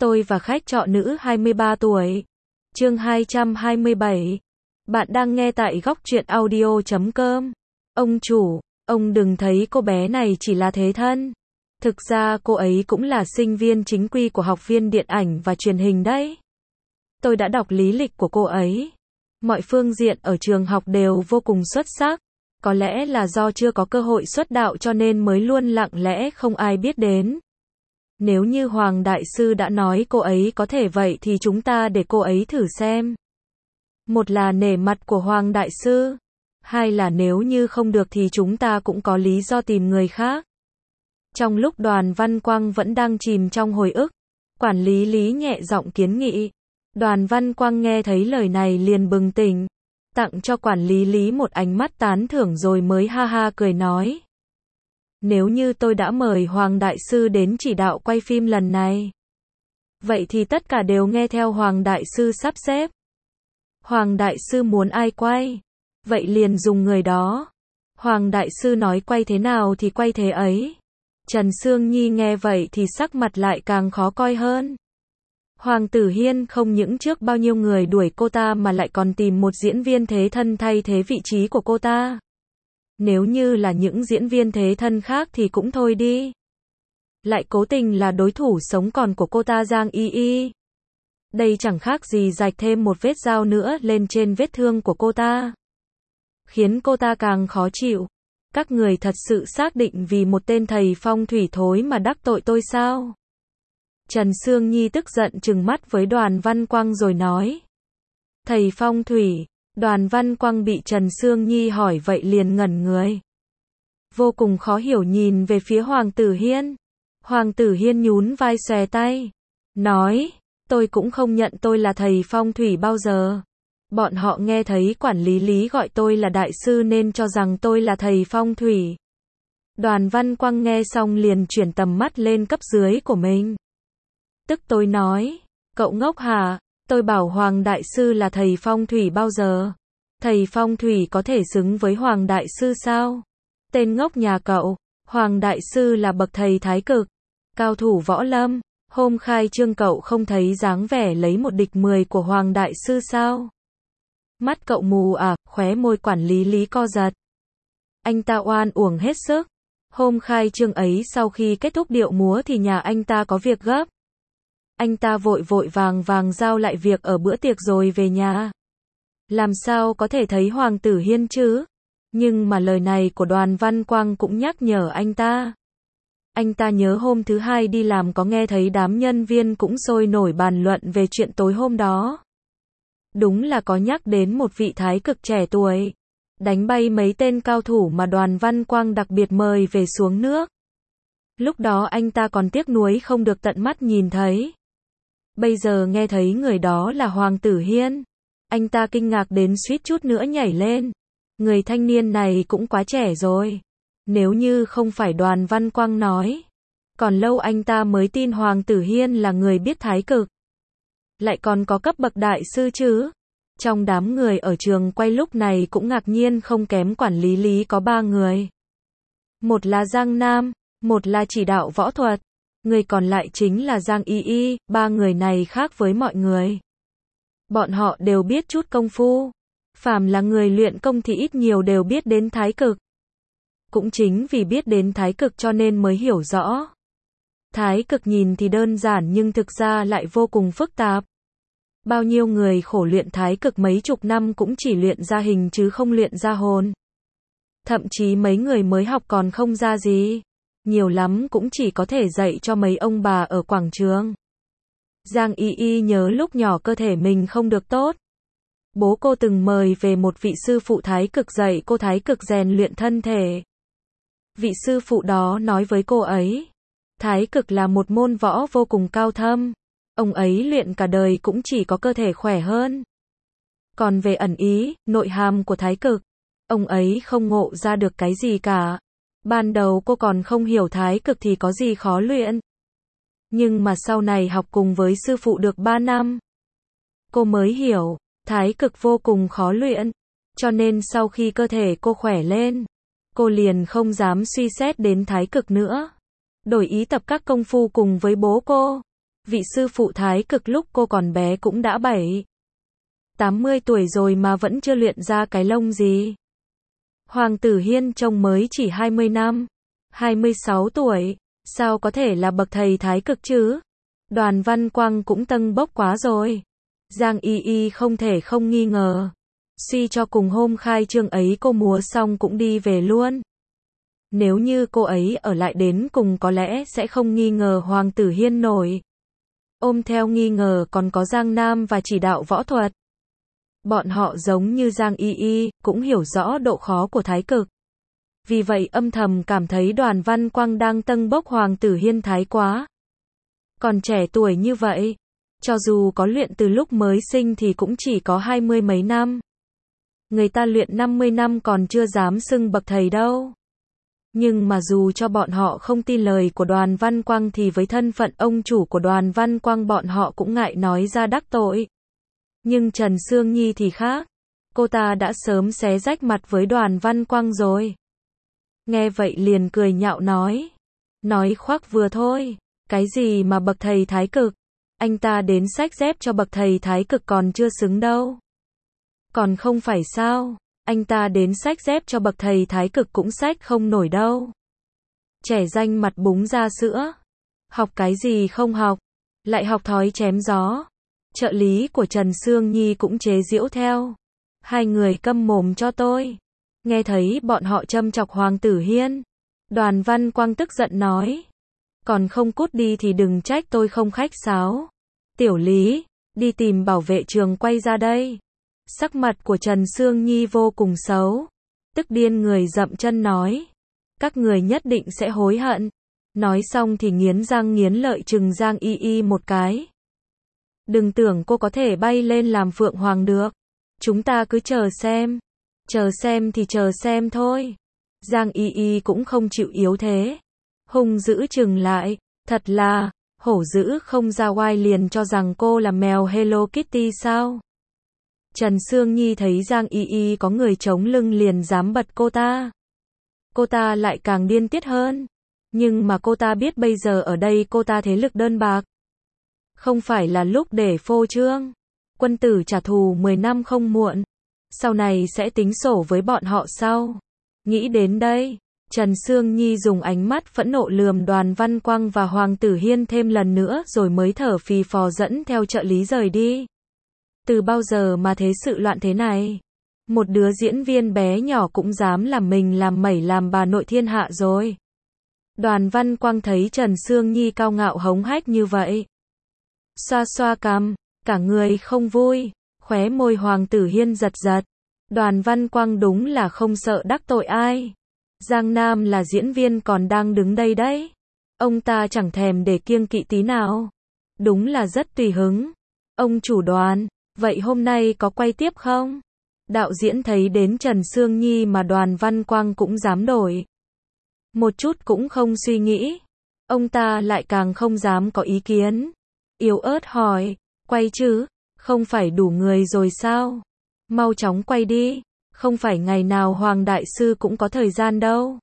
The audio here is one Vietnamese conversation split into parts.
Tôi và khách trọ nữ 23 tuổi. Chương 227. Bạn đang nghe tại góc truyện audio.com. Ông chủ, ông đừng thấy cô bé này chỉ là thế thân. Thực ra cô ấy cũng là sinh viên chính quy của học viên điện ảnh và truyền hình đấy. Tôi đã đọc lý lịch của cô ấy. Mọi phương diện ở trường học đều vô cùng xuất sắc. Có lẽ là do chưa có cơ hội xuất đạo cho nên mới luôn lặng lẽ không ai biết đến. Nếu như Hoàng Đại Sư đã nói cô ấy có thể vậy thì chúng ta để cô ấy thử xem. Một là nể mặt của Hoàng Đại Sư. Hai là nếu như không được thì chúng ta cũng có lý do tìm người khác. Trong lúc Đoàn Văn Quang vẫn đang chìm trong hồi ức, quản lý Lý nhẹ giọng kiến nghị. Đoàn Văn Quang nghe thấy lời này liền bừng tỉnh, tặng cho quản lý Lý một ánh mắt tán thưởng rồi mới ha ha cười nói. Nếu như tôi đã mời Hoàng Đại Sư đến chỉ đạo quay phim lần này, vậy thì tất cả đều nghe theo Hoàng Đại Sư sắp xếp. Hoàng Đại Sư muốn ai quay, vậy liền dùng người đó. Hoàng Đại Sư nói quay thế nào thì quay thế ấy. Trần Sương Nhi nghe vậy thì sắc mặt lại càng khó coi hơn. Hoàng Tử Hiên không những trước bao nhiêu người đuổi cô ta mà lại còn tìm một diễn viên thế thân thay thế vị trí của cô ta. Nếu như là những diễn viên thế thân khác thì cũng thôi đi. Lại cố tình là đối thủ sống còn của cô ta Giang Y Y. Đây chẳng khác gì rạch thêm một vết dao nữa lên trên vết thương của cô ta. Khiến cô ta càng khó chịu. Các người thật sự xác định vì một tên thầy phong thủy thối mà đắc tội tôi sao? Trần Sương Nhi tức giận trừng mắt với Đoàn Văn Quang rồi nói. Thầy phong thủy. Đoàn Văn Quang bị Trần Sương Nhi hỏi vậy liền ngẩn người. Vô cùng khó hiểu nhìn về phía Hoàng Tử Hiên. Hoàng Tử Hiên nhún vai xòe tay. Nói, tôi cũng không nhận tôi là thầy phong thủy bao giờ. Bọn họ nghe thấy quản lý Lý gọi tôi là đại sư nên cho rằng tôi là thầy phong thủy. Đoàn Văn Quang nghe xong liền chuyển tầm mắt lên cấp dưới của mình. Tức tôi nói, cậu ngốc hả? Tôi bảo Hoàng Đại Sư là thầy phong thủy bao giờ? Thầy phong thủy có thể xứng với Hoàng Đại Sư sao? Tên ngốc nhà cậu, Hoàng Đại Sư là bậc thầy thái cực, cao thủ võ lâm. Hôm khai trương cậu không thấy dáng vẻ lấy một địch 10 của Hoàng Đại Sư sao? Mắt cậu mù à? Khóe môi quản lý Lý co giật. Anh ta oan uổng hết sức. Hôm khai trương ấy sau khi kết thúc điệu múa thì nhà anh ta có việc gấp. Anh ta vội vội vàng giao lại việc ở bữa tiệc rồi về nhà. Làm sao có thể thấy Hoàng Tử Hiên chứ? Nhưng mà lời này của Đoàn Văn Quang cũng nhắc nhở anh ta. Anh ta nhớ hôm thứ hai đi làm có nghe thấy đám nhân viên cũng sôi nổi bàn luận về chuyện tối hôm đó. Đúng là có nhắc đến một vị thái cực trẻ tuổi, đánh bay mấy tên cao thủ mà Đoàn Văn Quang đặc biệt mời về xuống nước. Lúc đó anh ta còn tiếc nuối không được tận mắt nhìn thấy. Bây giờ nghe thấy người đó là Hoàng Tử Hiên, anh ta kinh ngạc đến suýt chút nữa nhảy lên. Người thanh niên này cũng quá trẻ rồi. Nếu như không phải Đoàn Văn Quang nói, còn lâu anh ta mới tin Hoàng Tử Hiên là người biết thái cực. Lại còn có cấp bậc đại sư chứ. Trong đám người ở trường quay lúc này cũng ngạc nhiên không kém quản lý Lý có 3 người. Một là Giang Nam, một là chỉ đạo võ thuật, người còn lại chính là Giang Y Y. 3 người này khác với mọi người. Bọn họ đều biết chút công phu. Phàm là người luyện công thì ít nhiều đều biết đến thái cực. Cũng chính vì biết đến thái cực cho nên mới hiểu rõ. Thái cực nhìn thì đơn giản nhưng thực ra lại vô cùng phức tạp. Bao nhiêu người khổ luyện thái cực mấy chục năm cũng chỉ luyện ra hình chứ không luyện ra hồn. Thậm chí mấy người mới học còn không ra gì. Nhiều lắm cũng chỉ có thể dạy cho mấy ông bà ở quảng trường. Giang Y Y nhớ lúc nhỏ cơ thể mình không được tốt. Bố cô từng mời về một vị sư phụ thái cực dạy cô thái cực rèn luyện thân thể. Vị sư phụ đó nói với cô ấy, thái cực là một môn võ vô cùng cao thâm. Ông ấy luyện cả đời cũng chỉ có cơ thể khỏe hơn. Còn về ẩn ý, nội hàm của thái cực, ông ấy không ngộ ra được cái gì cả. Ban đầu cô còn không hiểu thái cực thì có gì khó luyện. Nhưng mà sau này học cùng với sư phụ được 3 năm, cô mới hiểu, thái cực vô cùng khó luyện. Cho nên sau khi cơ thể cô khỏe lên, cô liền không dám suy xét đến thái cực nữa. Đổi ý tập các công phu cùng với bố cô. Vị sư phụ thái cực lúc cô còn bé cũng đã 80 tuổi rồi mà vẫn chưa luyện ra cái lông gì. Hoàng Tử Hiên trông mới chỉ 20 năm, 26 tuổi, sao có thể là bậc thầy thái cực chứ? Đoàn Văn Quang cũng tâng bốc quá rồi. Giang Y Y không thể không nghi ngờ. Suy cho cùng hôm khai trương ấy cô múa xong cũng đi về luôn. Nếu như cô ấy ở lại đến cùng có lẽ sẽ không nghi ngờ Hoàng Tử Hiên nổi. Ôm theo nghi ngờ còn có Giang Nam và chỉ đạo võ thuật. Bọn họ giống như Giang Y Y, cũng hiểu rõ độ khó của thái cực. Vì vậy âm thầm cảm thấy Đoàn Văn Quang đang tâng bốc Hoàng Tử Hiên thái quá. Còn trẻ tuổi như vậy, cho dù có luyện từ lúc mới sinh thì cũng chỉ có 20 mấy năm. Người ta luyện 50 năm còn chưa dám xưng bậc thầy đâu. Nhưng mà dù cho bọn họ không tin lời của Đoàn Văn Quang thì với thân phận ông chủ của Đoàn Văn Quang bọn họ cũng ngại nói ra đắc tội. Nhưng Trần Sương Nhi thì khác. Cô ta đã sớm xé rách mặt với Đoàn Văn Quang rồi. Nghe vậy liền cười nhạo nói. Nói khoác vừa thôi. Cái gì mà bậc thầy thái cực? Anh ta đến xách dép cho bậc thầy thái cực còn chưa xứng đâu. Còn không phải sao? Anh ta đến xách dép cho bậc thầy thái cực cũng xách không nổi đâu. Trẻ danh mặt búng ra sữa. Học cái gì không học? Lại học thói chém gió. Trợ lý của Trần Sương Nhi cũng chế giễu theo. Hai người câm mồm cho tôi. Nghe thấy bọn họ châm chọc Hoàng Tử Hiên. Đoàn Văn Quang tức giận nói. Còn không cút đi thì đừng trách tôi không khách sáo. Tiểu Lý, đi tìm bảo vệ trường quay ra đây. Sắc mặt của Trần Sương Nhi vô cùng xấu. Tức điên người dậm chân nói. Các người nhất định sẽ hối hận. Nói xong thì nghiến răng nghiến lợi trừng Giang Y Y một cái. Đừng tưởng cô có thể bay lên làm Phượng Hoàng được. Chúng ta cứ chờ xem. Chờ xem thì chờ xem thôi. Giang Y Y cũng không chịu yếu thế. Hung dữ trừng lại. Thật là, hổ dữ không ra oai liền cho rằng cô là mèo Hello Kitty sao? Trần Sương Nhi thấy Giang Y Y có người chống lưng liền dám bật cô ta. Cô ta lại càng điên tiết hơn. Nhưng mà cô ta biết bây giờ ở đây cô ta thế lực đơn bạc. Không phải là lúc để phô trương. Quân tử trả thù 10 năm không muộn. Sau này sẽ tính sổ với bọn họ sau. Nghĩ đến đây, Trần Sương Nhi dùng ánh mắt phẫn nộ lườm Đoàn Văn Quang và Hoàng Tử Hiên thêm lần nữa rồi mới thở phì phò dẫn theo trợ lý rời đi. Từ bao giờ mà thế sự loạn thế này? Một đứa diễn viên bé nhỏ cũng dám làm mình làm mẩy làm bà nội thiên hạ rồi. Đoàn Văn Quang thấy Trần Sương Nhi cao ngạo hống hách như vậy. Xoa xoa cằm, cả người không vui, khóe môi Hoàng Tử Hiên giật giật. Đoàn Văn Quang đúng là không sợ đắc tội ai. Giang Nam là diễn viên còn đang đứng đây đấy. Ông ta chẳng thèm để kiêng kỵ tí nào. Đúng là rất tùy hứng. Ông chủ Đoàn, vậy hôm nay có quay tiếp không? Đạo diễn thấy đến Trần Sương Nhi mà Đoàn Văn Quang cũng dám đổi. Một chút cũng không suy nghĩ. Ông ta lại càng không dám có ý kiến. Yếu ớt hỏi, quay chứ? Không phải đủ người rồi sao? Mau chóng quay đi. Không phải ngày nào Hoàng Đại Sư cũng có thời gian đâu.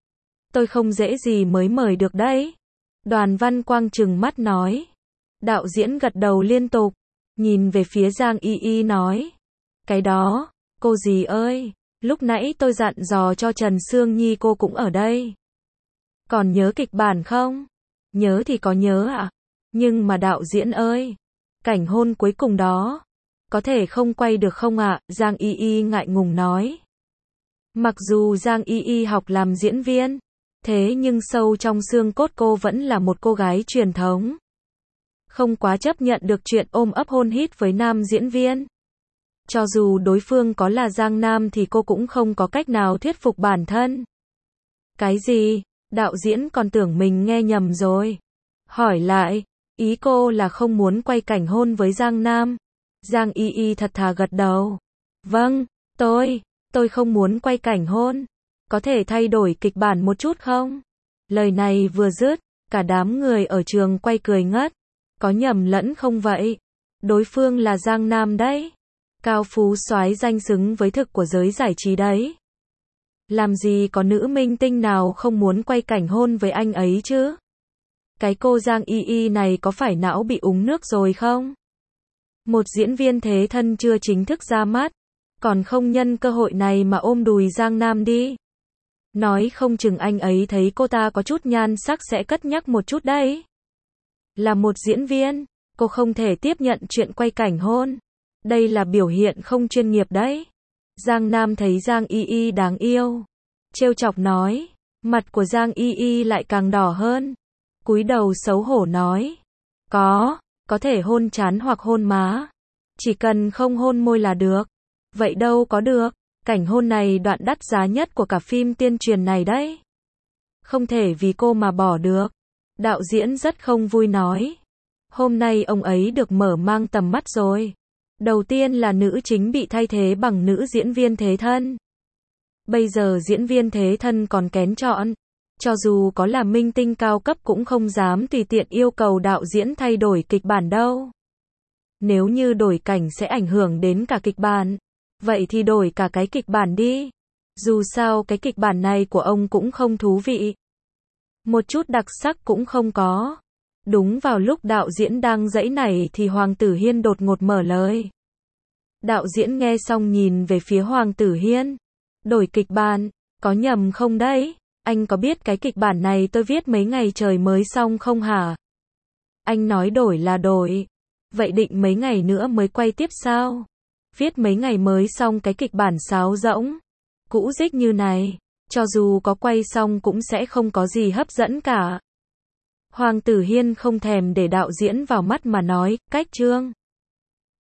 Tôi không dễ gì mới mời được đấy. Đoàn Văn Quang trừng mắt nói. Đạo diễn gật đầu liên tục. Nhìn về phía Giang Y Y nói. Cái đó, cô dì ơi, lúc nãy tôi dặn dò cho Trần Sương Nhi cô cũng ở đây. Còn nhớ kịch bản không? Nhớ thì có nhớ ạ. Nhưng mà đạo diễn ơi, cảnh hôn cuối cùng đó, có thể không quay được không ạ? Giang Y Y ngại ngùng nói. Mặc dù Giang Y Y học làm diễn viên, thế nhưng sâu trong xương cốt cô vẫn là một cô gái truyền thống. Không quá chấp nhận được chuyện ôm ấp hôn hít với nam diễn viên. Cho dù đối phương có là Giang Nam thì cô cũng không có cách nào thuyết phục bản thân. Cái gì? Đạo diễn còn tưởng mình nghe nhầm rồi. Hỏi lại, ý cô là không muốn quay cảnh hôn với Giang Nam. Giang Y Y thật thà gật đầu. Vâng, tôi không muốn quay cảnh hôn. Có thể thay đổi kịch bản một chút không? Lời này vừa dứt, cả đám người ở trường quay cười ngất. Có nhầm lẫn không vậy? Đối phương là Giang Nam đấy. Cao phú soái danh xứng với thực của giới giải trí đấy. Làm gì có nữ minh tinh nào không muốn quay cảnh hôn với anh ấy chứ? cái cô Giang Y Y này có phải não bị uống nước rồi không? Một diễn viên thế thân chưa chính thức ra mắt, còn không nhân cơ hội này mà ôm đùi Giang Nam đi. Nói không chừng anh ấy thấy cô ta có chút nhan sắc sẽ cất nhắc một chút đấy. Là một diễn viên, cô không thể tiếp nhận chuyện quay cảnh hôn. Đây là biểu hiện không chuyên nghiệp đấy. Giang Nam thấy Giang Y Y đáng yêu, trêu chọc nói. Mặt của Giang Y Y lại càng đỏ hơn. Cúi đầu xấu hổ nói. Có thể hôn trán hoặc hôn má. Chỉ cần không hôn môi là được. Vậy đâu có được. Cảnh hôn này đoạn đắt giá nhất của cả phim tuyên truyền này đấy. Không thể vì cô mà bỏ được. Đạo diễn rất không vui nói. Hôm nay ông ấy được mở mang tầm mắt rồi. Đầu tiên là nữ chính bị thay thế bằng nữ diễn viên thế thân. Bây giờ diễn viên thế thân còn kén chọn. Cho dù có là minh tinh cao cấp cũng không dám tùy tiện yêu cầu đạo diễn thay đổi kịch bản đâu. Nếu như đổi cảnh sẽ ảnh hưởng đến cả kịch bản. Vậy thì đổi cả cái kịch bản đi. Dù sao cái kịch bản này của ông cũng không thú vị. Một chút đặc sắc cũng không có. Đúng vào lúc đạo diễn đang giãy nảy thì Hoàng Tử Hiên đột ngột mở lời. Đạo diễn nghe xong nhìn về phía Hoàng Tử Hiên. Đổi kịch bản, có nhầm không đấy? Anh có biết cái kịch bản này tôi viết mấy ngày trời mới xong không hả? Anh nói đổi là đổi. Vậy định mấy ngày nữa mới quay tiếp sao? Viết mấy ngày mới xong cái kịch bản sáo rỗng, cũ rích như này, cho dù có quay xong cũng sẽ không có gì hấp dẫn cả. Hoàng Tử Hiên không thèm để đạo diễn vào mắt mà nói, cách chương.